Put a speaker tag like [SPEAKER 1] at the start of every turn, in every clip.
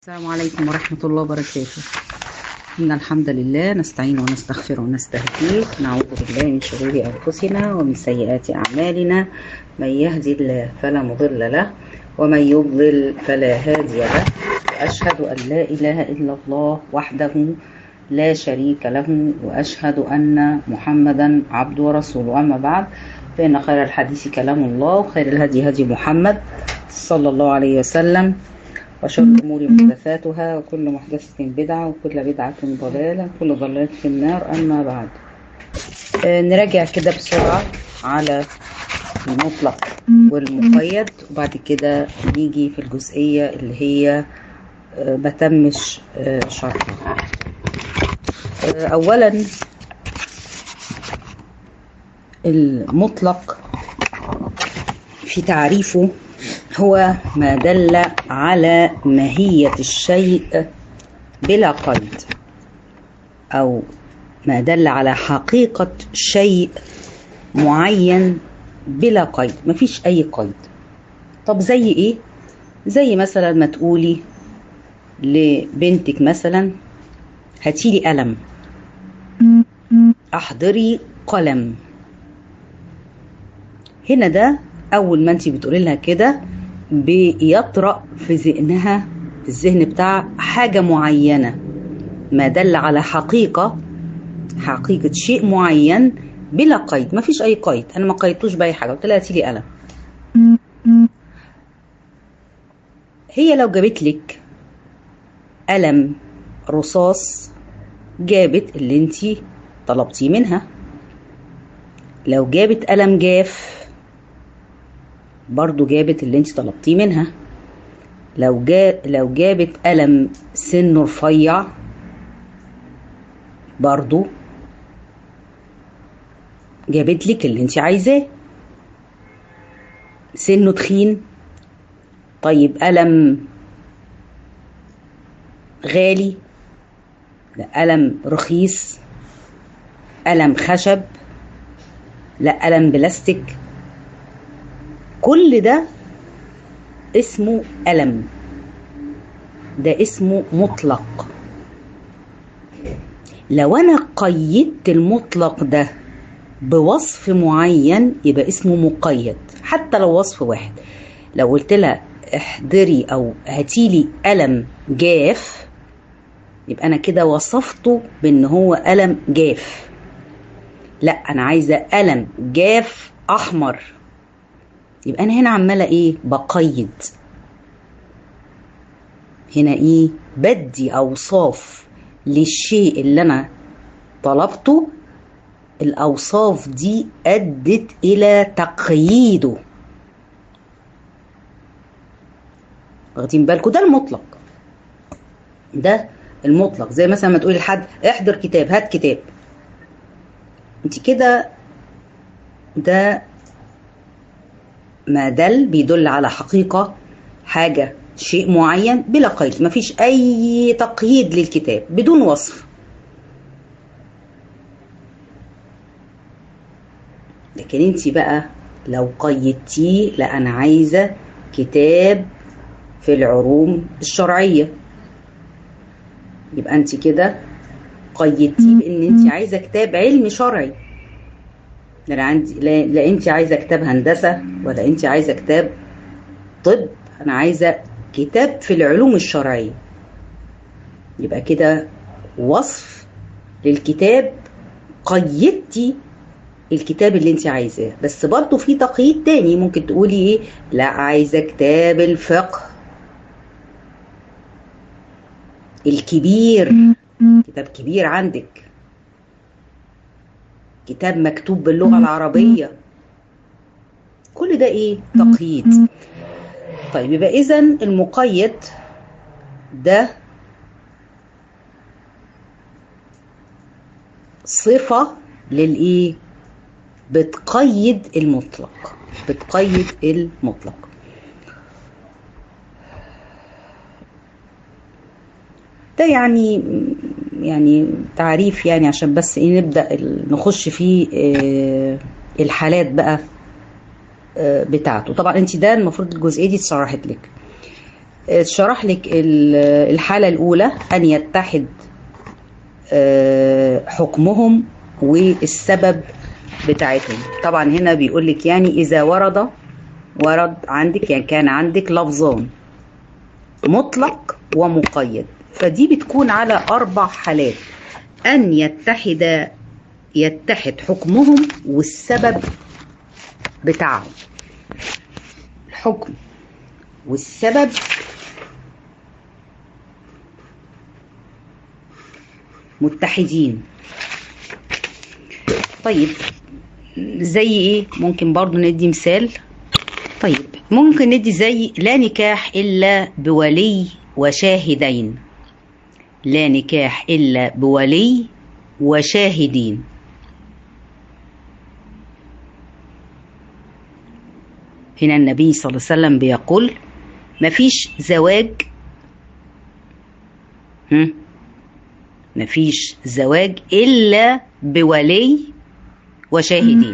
[SPEAKER 1] السلام عليكم ورحمة الله وبركاته. إن الحمد لله نستعين ونستغفر ونستهديه، نعوذ بالله من شرور أنفسنا ومن سيئات أعمالنا، من يهدي الله فلا مضل له ومن يضلل فلا هادي له، وأشهد أن لا إله إلا الله وحده لا شريك له، وأشهد أن محمدا عبده ورسوله. أما بعد، فإن خير الحديث كلام الله، وخير الهدي هدي محمد صلى الله عليه وسلم، وشر الأمور محدثاتها، وكل محدثة بدعة، وكل بدعة ضلالة، وكل ضلالة في النار. أما بعد، نراجع كده بسرعة على المطلق والمقيد، وبعد كده نيجي في الجزئية اللي هي بتمش شرحها. أولا، المطلق في تعريفه هو ما دل على ماهية الشيء بلا قيد، أو ما دل على حقيقة شيء معين بلا قيد، مفيش أي قيد. طب زي إيه؟ زي مثلا ما تقولي لبنتك مثلا هاتيلي قلم، أحضري قلم. هنا ده أول ما أنت بتقولي لها كده بيطرأ في ذهنها، في الذهن بتاع حاجة معينة، ما دل على حقيقة شيء معين بلا قيد، ما فيش أي قيد. أنا ما قيدتوش بأي حاجة، قلت لها هاتي لي قلم. هي لو جابت لك قلم رصاص جابت اللي انتي طلبتيه منها، لو جابت قلم جاف برضو جابت اللي انتي طلبتيه منها، لو جابت قلم سنه رفيع برضو جابت لك اللي انتي عايزاه. سنه تخين، طيب قلم غالي، لا قلم رخيص، قلم خشب، لا قلم بلاستيك، كل ده اسمه قلم، ده اسمه مطلق. لو انا قيدت المطلق ده بوصف معين يبقى اسمه مقيد، حتى لو وصف واحد. لو قلت لها احضري او هاتيلي قلم جاف، يبقى انا كده وصفته بان هو قلم جاف. لا، انا عايزه قلم جاف احمر، يبقى انا هنا عماله ايه؟ بقيد. هنا ايه؟ بدي اوصاف للشيء اللي انا طلبته، الاوصاف دي ادت الى تقييده. واخدين بالكم؟ ده المطلق، ده المطلق. زي مثلا ما تقولي لحد احضر كتاب، هات كتاب، انت كده ده ما بيدل على حقيقة حاجة، شيء معين بلا قيد، مفيش اي تقييد للكتاب، بدون وصف. لكن انت بقى لو قيدتيه، لا انا عايزة كتاب في العلوم الشرعية، يبقى انت كده قيدتيه بان انت عايزة كتاب علمي شرعي. لا انت عايزة كتاب هندسة، ولا انت عايزة كتاب طب، انا عايزة كتاب في العلوم الشرعية. يبقى كده وصف للكتاب، قيدتي الكتاب اللي انت عايزاه. بس برضو في تقييد تاني، ممكن تقولي ايه؟ لا عايزة كتاب الفقه الكبير، كتاب كبير عندك، كتاب مكتوب باللغة العربية. كل ده ايه؟ تقييد. طيب يبقى اذن المقيد ده صفة للايه؟ بتقيد المطلق، بتقيد المطلق. ده يعني تعريف، يعني عشان بس ايه نبدأ نخش في الحالات بقى بتاعته. طبعا انت ده المفروض الجزئية دي اتشرحت لك. شرح لك الحالة الأولى أن يتحد حكمهم والسبب بتاعتهم. طبعا هنا بيقول لك يعني إذا ورد عندك، يعني كان عندك لفظان مطلق ومقيد، فدي بتكون على 4 حالات: أن يتحد حكمهم والسبب بتاعهم. الحكم والسبب متحدين. طيب زي ايه؟ ممكن برضو ندي مثال. طيب ممكن ندي زي لا نكاح إلا بولي وشاهدين. لا نكاح إلا بولي وشاهدين. هنا النبي صلى الله عليه وسلم بيقول مفيش زواج، مفيش زواج إلا بولي وشاهدين،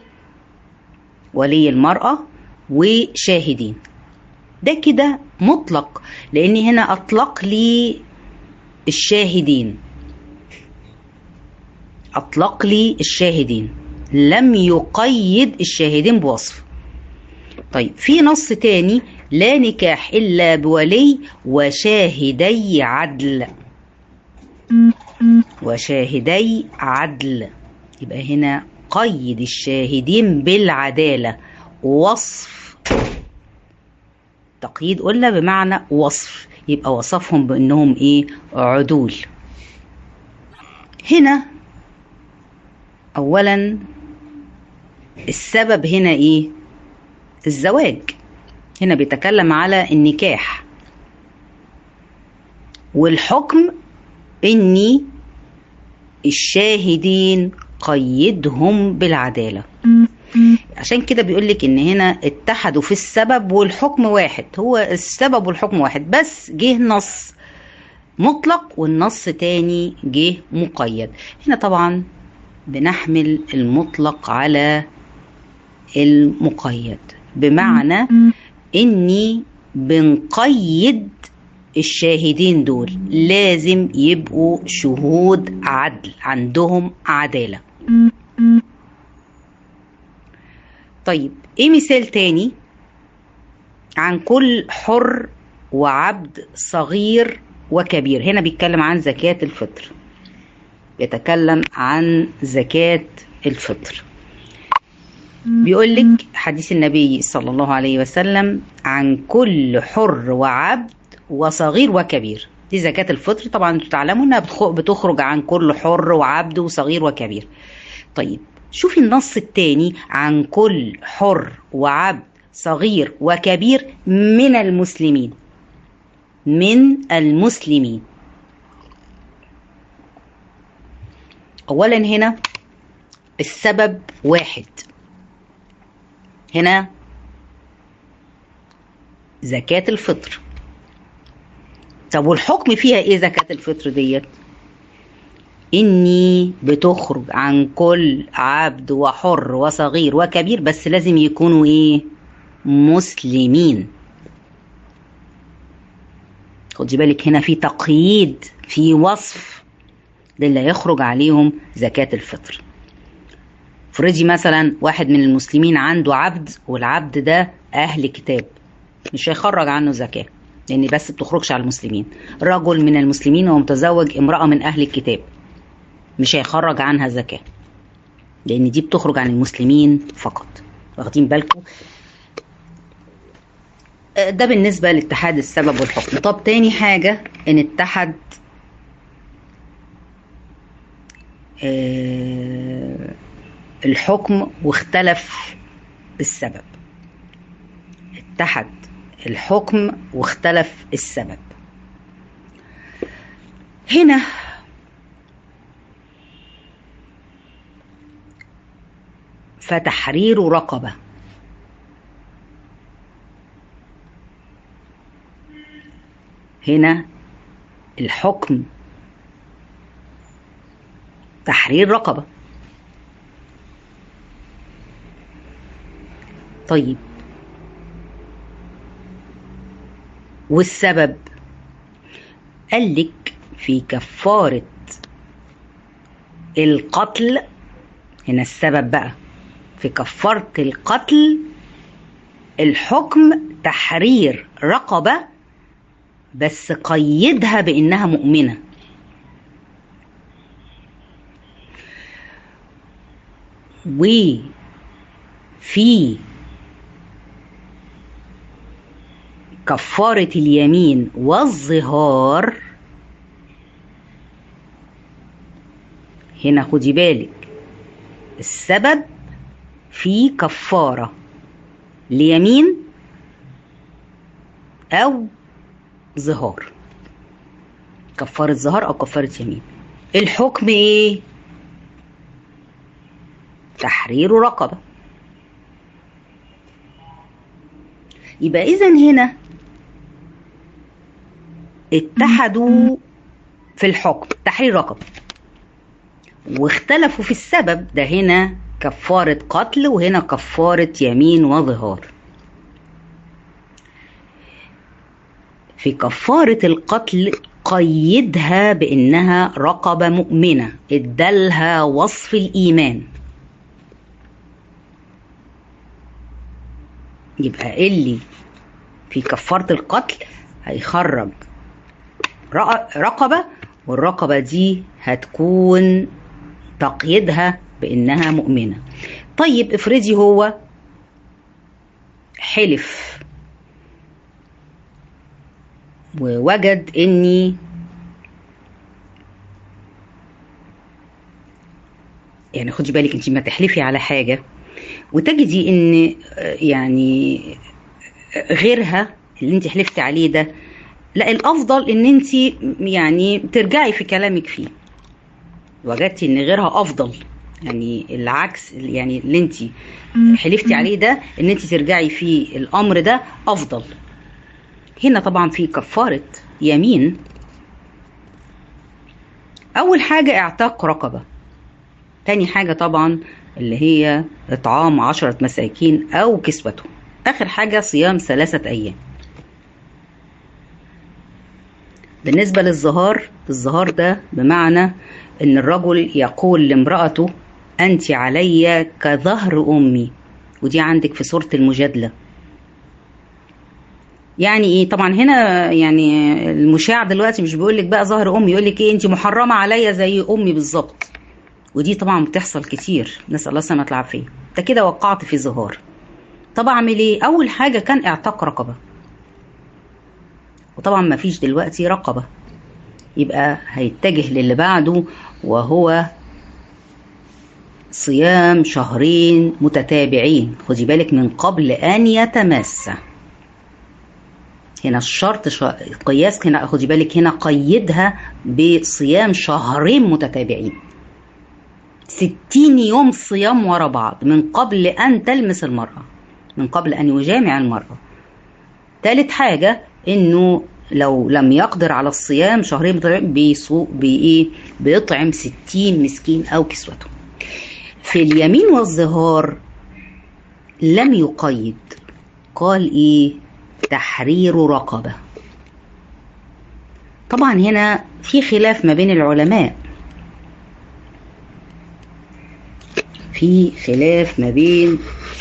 [SPEAKER 1] ولي المرأة وشاهدين. ده كده مطلق، لأن هنا أطلق لي الشاهدين، أطلق لي الشاهدين، لم يقيد الشاهدين بوصف. طيب في نص تاني: لا نكاح إلا بولي وشاهدي عدل. وشاهدي عدل، يبقى هنا قيد الشاهدين بالعدالة، وصف. تقييد قلنا بمعنى وصف، يبقى وصفهم بأنهم إيه؟ عدول. هنا أولا السبب هنا إيه؟ الزواج. هنا بيتكلم على النكاح، والحكم إني الشاهدين قيدهم بالعدالة. عشان كده بيقولك إن هنا اتحدوا في السبب والحكم واحد، هو السبب والحكم واحد، بس جه نص مطلق والنص تاني جه مقيد. هنا طبعا بنحمل المطلق على المقيد، بمعنى إني بنقيد الشاهدين دول لازم يبقوا شهود عدل، عندهم عدالة. طيب ايه مثال تاني؟ عن كل حر وعبد صغير وكبير. هنا بيتكلم عن زكاة الفطر، يتكلم عن زكاة الفطر. بيقول لك حديث النبي صلى الله عليه وسلم: عن كل حر وعبد وصغير وكبير. دي زكاة الفطر. طبعا انتوا تعلموا انها بتخرج عن كل حر وعبد وصغير وكبير. طيب شوفي النص التاني: عن كل حر وعبد صغير وكبير من المسلمين. من المسلمين. اولا هنا السبب واحد، هنا زكاة الفطر. طب والحكم فيها ايه زكاة الفطر ديت؟ اني بتخرج عن كل عبد وحر وصغير وكبير، بس لازم يكونوا ايه؟ مسلمين. خدي بالك هنا في تقييد، في وصف للي يخرج عليهم زكاة الفطر. فرضي مثلا واحد من المسلمين عنده عبد، والعبد ده اهل كتاب، مش هيخرج عنه زكاة، لان بس بتخرجش على المسلمين. رجل من المسلمين ومتزوج امرأة من اهل الكتاب، مش هيخرج عنها زكاة، لان دي بتخرج عن المسلمين فقط. واخدين بالكم؟ ده بالنسبة لاتحاد السبب والحكم. طب تاني حاجة، ان اتحد الحكم واختلف السبب. اتحد الحكم واختلف السبب. هنا فتحرير رقبة. هنا الحكم تحرير رقبة. طيب والسبب قال لك في كفارة القتل، هنا السبب بقى في كفارة القتل الحكم تحرير رقبة، بس قيدها بإنها مؤمنة. وفي كفارة اليمين والظهار هنا خدي بالك، السبب في كفارة ليمين أو ظهار، كفارة ظهار أو كفارة يمين. الحكم إيه؟ تحرير رقبة. يبقى إذن هنا اتحدوا في الحكم تحرير رقبة واختلفوا في السبب، ده هنا كفارة قتل وهنا كفارة يمين وظهار. في كفارة القتل قيدها بإنها رقبة مؤمنة، ادالها وصف الإيمان. يبقى اللي في كفارة القتل هيخرج رقبة، والرقبة دي هتكون تقييدها بإنها مؤمنة. طيب افرضي هو حلف ووجد اني يعني خدي بالك انت ما تحلفي على حاجة وتجدي ان يعني غيرها اللي انت حلفتي عليه ده، لا الافضل ان انت يعني ترجعي في كلامك فيه، وجدتي ان غيرها افضل، يعني العكس يعني اللي انت حلفتي عليه ده ان انت ترجعي في الامر ده افضل. هنا طبعا في كفارة يمين، اول حاجة اعتاق رقبة، تاني حاجة طبعا اللي هي اطعام 10 مساكين او كسوتهم، اخر حاجة صيام 3 ايام. بالنسبة للظهار، الظهار ده بمعنى ان الرجل يقول لامرأته انت علي كظهر امي، ودي عندك في سورة المجادلة. يعني ايه؟ طبعا هنا يعني المشاع دلوقتي مش بيقولك بقى ظهر امي، يقولك ايه انت محرمة عليا زي امي بالظبط، ودي طبعا بتحصل كتير، نسأل الله السلامة والعافية. ده كده وقعت في ظهار. طب اعمل ايه؟ اول حاجة كان اعتاق رقبة، وطبعا ما فيش دلوقتي رقبة، يبقى هيتجه للي بعده وهو صيام 2 شهر متتابعين، خدي بالك من قبل ان يتمس. هنا الشرط قياس، هنا خدي بالك هنا قيدها بصيام 2 شهر متتابعين، 60 يوم صيام ورا بعض من قبل ان تلمس المرأة، من قبل ان يجامع المرأة. ثالث حاجة انه لو لم يقدر على الصيام 2 شهر متتابعين بيطعم 60 مسكين او كسوته. في اليمين والظهار لم يقيد، قال ايه؟ تحرير رقبة. طبعا هنا في خلاف ما بين العلماء، في خلاف ما بين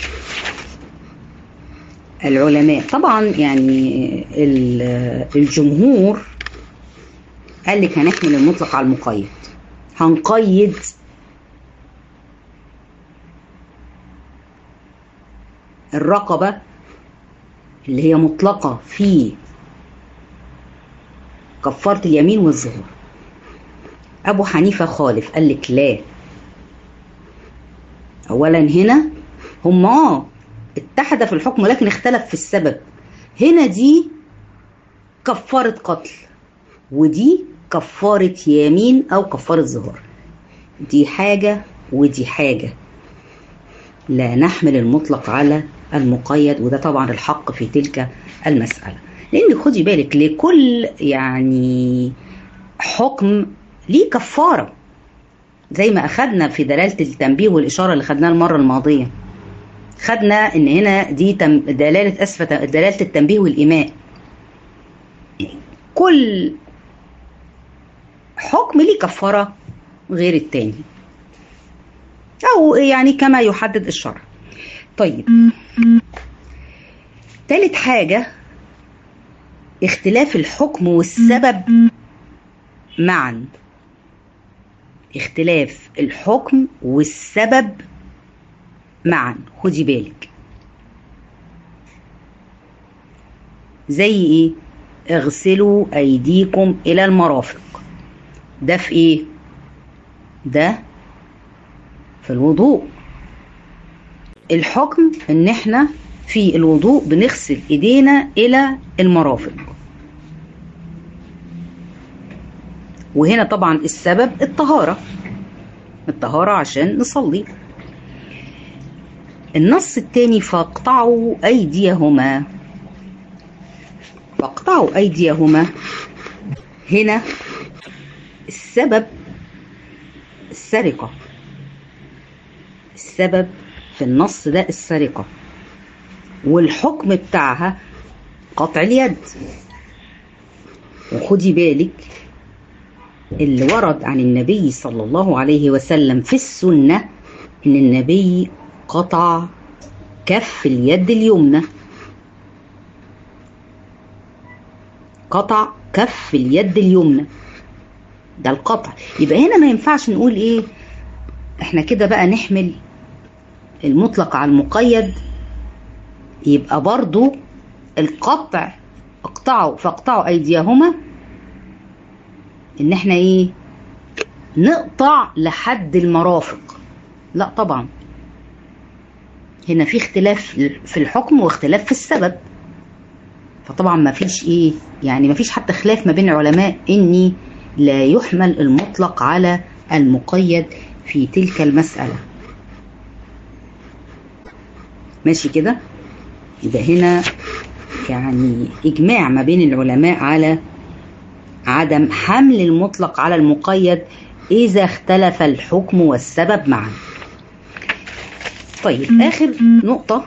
[SPEAKER 1] العلماء. طبعا يعني الجمهور قال لك هنحمل المطلق على المقيد، هنقيد الرقبة اللي هي مطلقة في كفارة اليمين والظهار. أبو حنيفة خالف، قال لك لا، أولا هنا هم اتحد في الحكم لكن اختلف في السبب. هنا دي كفارة قتل ودي كفارة يمين أو كفارة ظهار، دي حاجة ودي حاجة، لا نحمل المطلق على المقيد، وده طبعا الحق في تلك المسألة. لأن خدي بالك لكل يعني حكم ليه كفارة، زي ما أخدنا في دلالة التنبيه والإشارة اللي خدناها المرة الماضية، خدنا إن هنا دي دلالة التنبيه والإيماء، كل حكم ليه كفارة غير التاني، أو يعني كما يحدد الشرع. طيب، تالت حاجة اختلاف الحكم والسبب معا. اختلاف الحكم والسبب معا، خدي بالك. زي ايه؟ اغسلوا ايديكم الى المرافق، ده في ايه؟ ده في الوضوء. الحكم ان احنا في الوضوء بنغسل ايدينا الى المرافق، وهنا طبعا السبب الطهارة عشان نصلي. النص التاني فاقطعوا أيديهما. فاقطعوا أيديهما، هنا السبب السرقة. السبب في النص ده السرقة، والحكم بتاعها قطع اليد. وخدي بالك اللي ورد عن النبي صلى الله عليه وسلم في السنة إن النبي قطع كف اليد اليمنى. قطع كف اليد اليمنى، ده القطع. يبقى هنا ما ينفعش نقول ايه، احنا كده بقى نحمل المطلق على المقيد. يبقى برضو القطع، فاقطعوا ايديهما، ان احنا ايه، نقطع لحد المرافق. لا طبعا، هنا في اختلاف في الحكم واختلاف في السبب. فطبعا ما فيش ايه، يعني ما فيش حتى خلاف ما بين العلماء اني لا يحمل المطلق على المقيد في تلك المسألة. ماشي كده؟ يبقى هنا يعني إجماع ما بين العلماء على عدم حمل المطلق على المقيد إذا اختلف الحكم والسبب معا. طيب، آخر نقطة،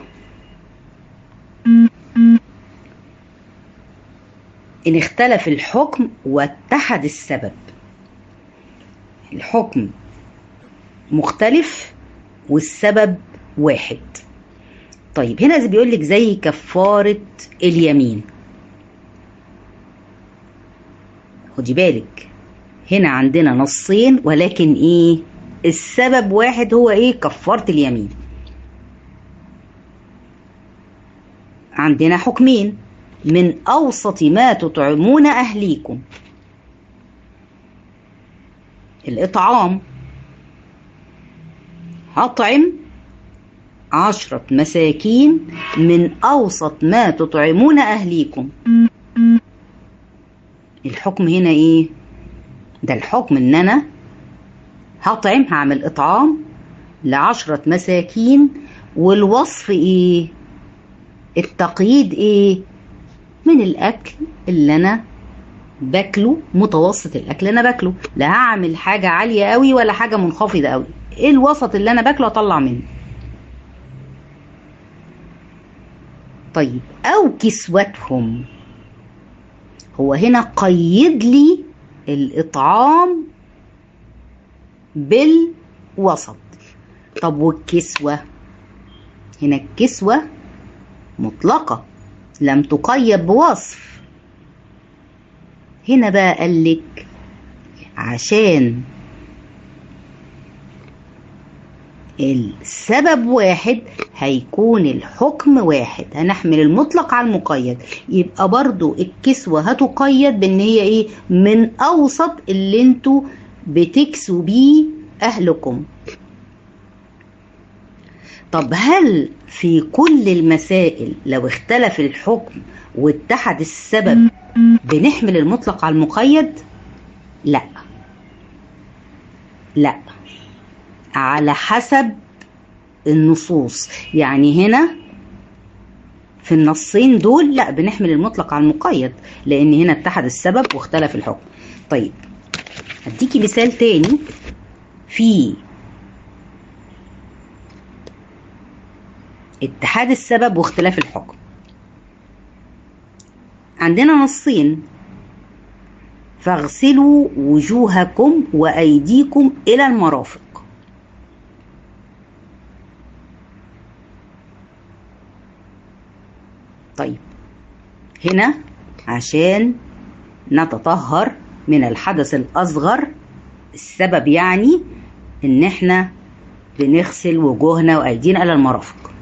[SPEAKER 1] إن اختلف الحكم واتحد السبب. الحكم مختلف والسبب واحد. طيب، هنا بيقول لك زي كفارة اليمين. خدي بالك، هنا عندنا نصين ولكن ايه، السبب واحد، هو ايه؟ كفارة اليمين. عندنا حكمين: من أوسط ما تطعمون أهليكم، الإطعام، هطعم 10 مساكين من أوسط ما تطعمون أهليكم. الحكم هنا إيه؟ ده الحكم إن أنا هطعم، هعمل إطعام ل10 مساكين. والوصف إيه؟ التقييد إيه؟ من الأكل اللي أنا باكله، متوسط الأكل اللي أنا باكله، لا هعمل حاجة عالية قوي ولا حاجة منخفضة قوي. إيه الوسط اللي أنا باكله أطلع منه. طيب، أو كسوتهم، هو هنا قيد لي الإطعام بالوسط. طب والكسوة، هنا الكسوة مطلقة لم تقيد بوصف. هنا بقى قال لك عشان السبب واحد هيكون الحكم واحد، هنحمل المطلق على المقيد. يبقى برضو الكسوة هتقيد بان هي ايه، من اوسط اللي انتوا بتكسوا بيه اهلكم. طب هل في كل المسائل لو اختلف الحكم واتحد السبب بنحمل المطلق على المقيد؟ لا، لا، على حسب النصوص. يعني هنا في النصين دول لا، بنحمل المطلق على المقيد لان هنا اتحد السبب واختلف الحكم. طيب، هديكي مثال تاني في اتحاد السبب واختلاف الحكم. عندنا نصين، فاغسلوا وجوهكم وأيديكم إلى المرافق. طيب هنا عشان نتطهر من الحدث الأصغر، السبب يعني إن احنا بنغسل وجوهنا وأيدينا إلى المرافق.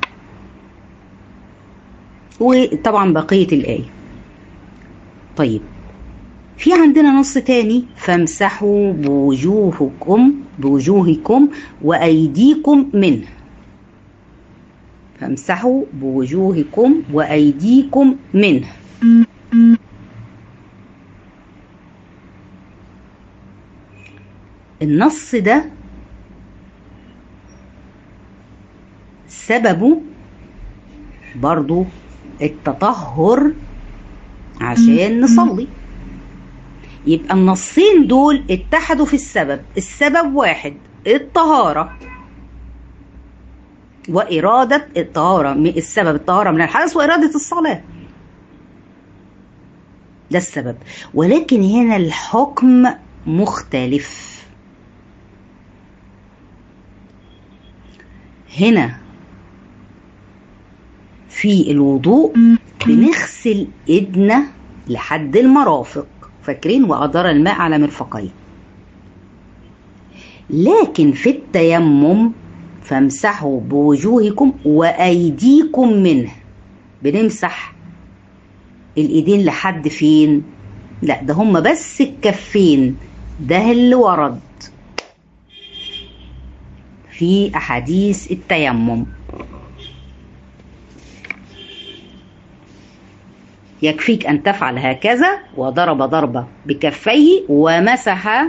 [SPEAKER 1] وطبعا بقية الآية. طيب في عندنا نص تاني، فامسحوا بوجوهكم وأيديكم منه. فامسحوا بوجوهكم وأيديكم منه. النص ده سببه برضو التطهر عشان نصلي. يبقى النصين دول اتحدوا في السبب. السبب واحد، الطهارة وإرادة الطهارة. السبب الطهارة من الحدث وإرادة الصلاة، ده السبب. ولكن هنا الحكم مختلف. هنا في الوضوء بنغسل ايدنا لحد المرافق، فاكرين؟ وأدار الماء على مرفقين. لكن في التيمم فامسحوا بوجوهكم وأيديكم منه، بنمسح الإيدين لحد فين؟ لا، ده هم بس الكفين. ده اللي ورد في أحاديث التيمم. يكفيك أن تفعل هكذا، وضرب ضربة بكفيه ومسح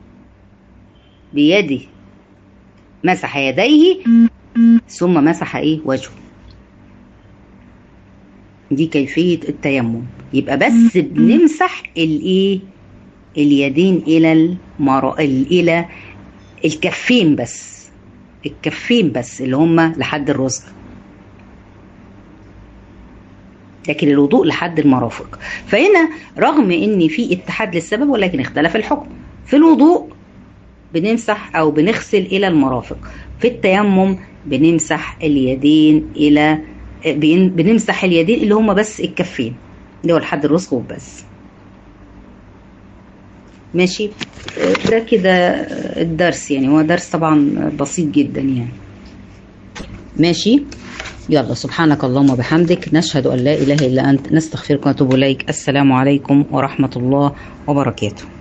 [SPEAKER 1] بيده، مسح يديه ثم مسح وجهه. دي كيفية التيمم. يبقى بس بنمسح اليدين إلى الكفين بس، الكفين بس اللي هما لحد الرسغ، لكن الوضوء لحد المرافق. فهنا رغم ان في اتحاد للسبب ولكن اختلف الحكم. في الوضوء بنمسح او بنغسل الى المرافق، في التيمم بنمسح اليدين اللي هما بس الكفين، اللي هو لحد الرسغ وبس. ماشي، ده كده الدرس. يعني هو درس طبعا بسيط جدا يعني. ماشي، يلا. سبحانك اللهم وبحمدك، نشهد أن لا إله إلا أنت، نستغفرك ونتوب إليك. السلام عليكم ورحمة الله وبركاته.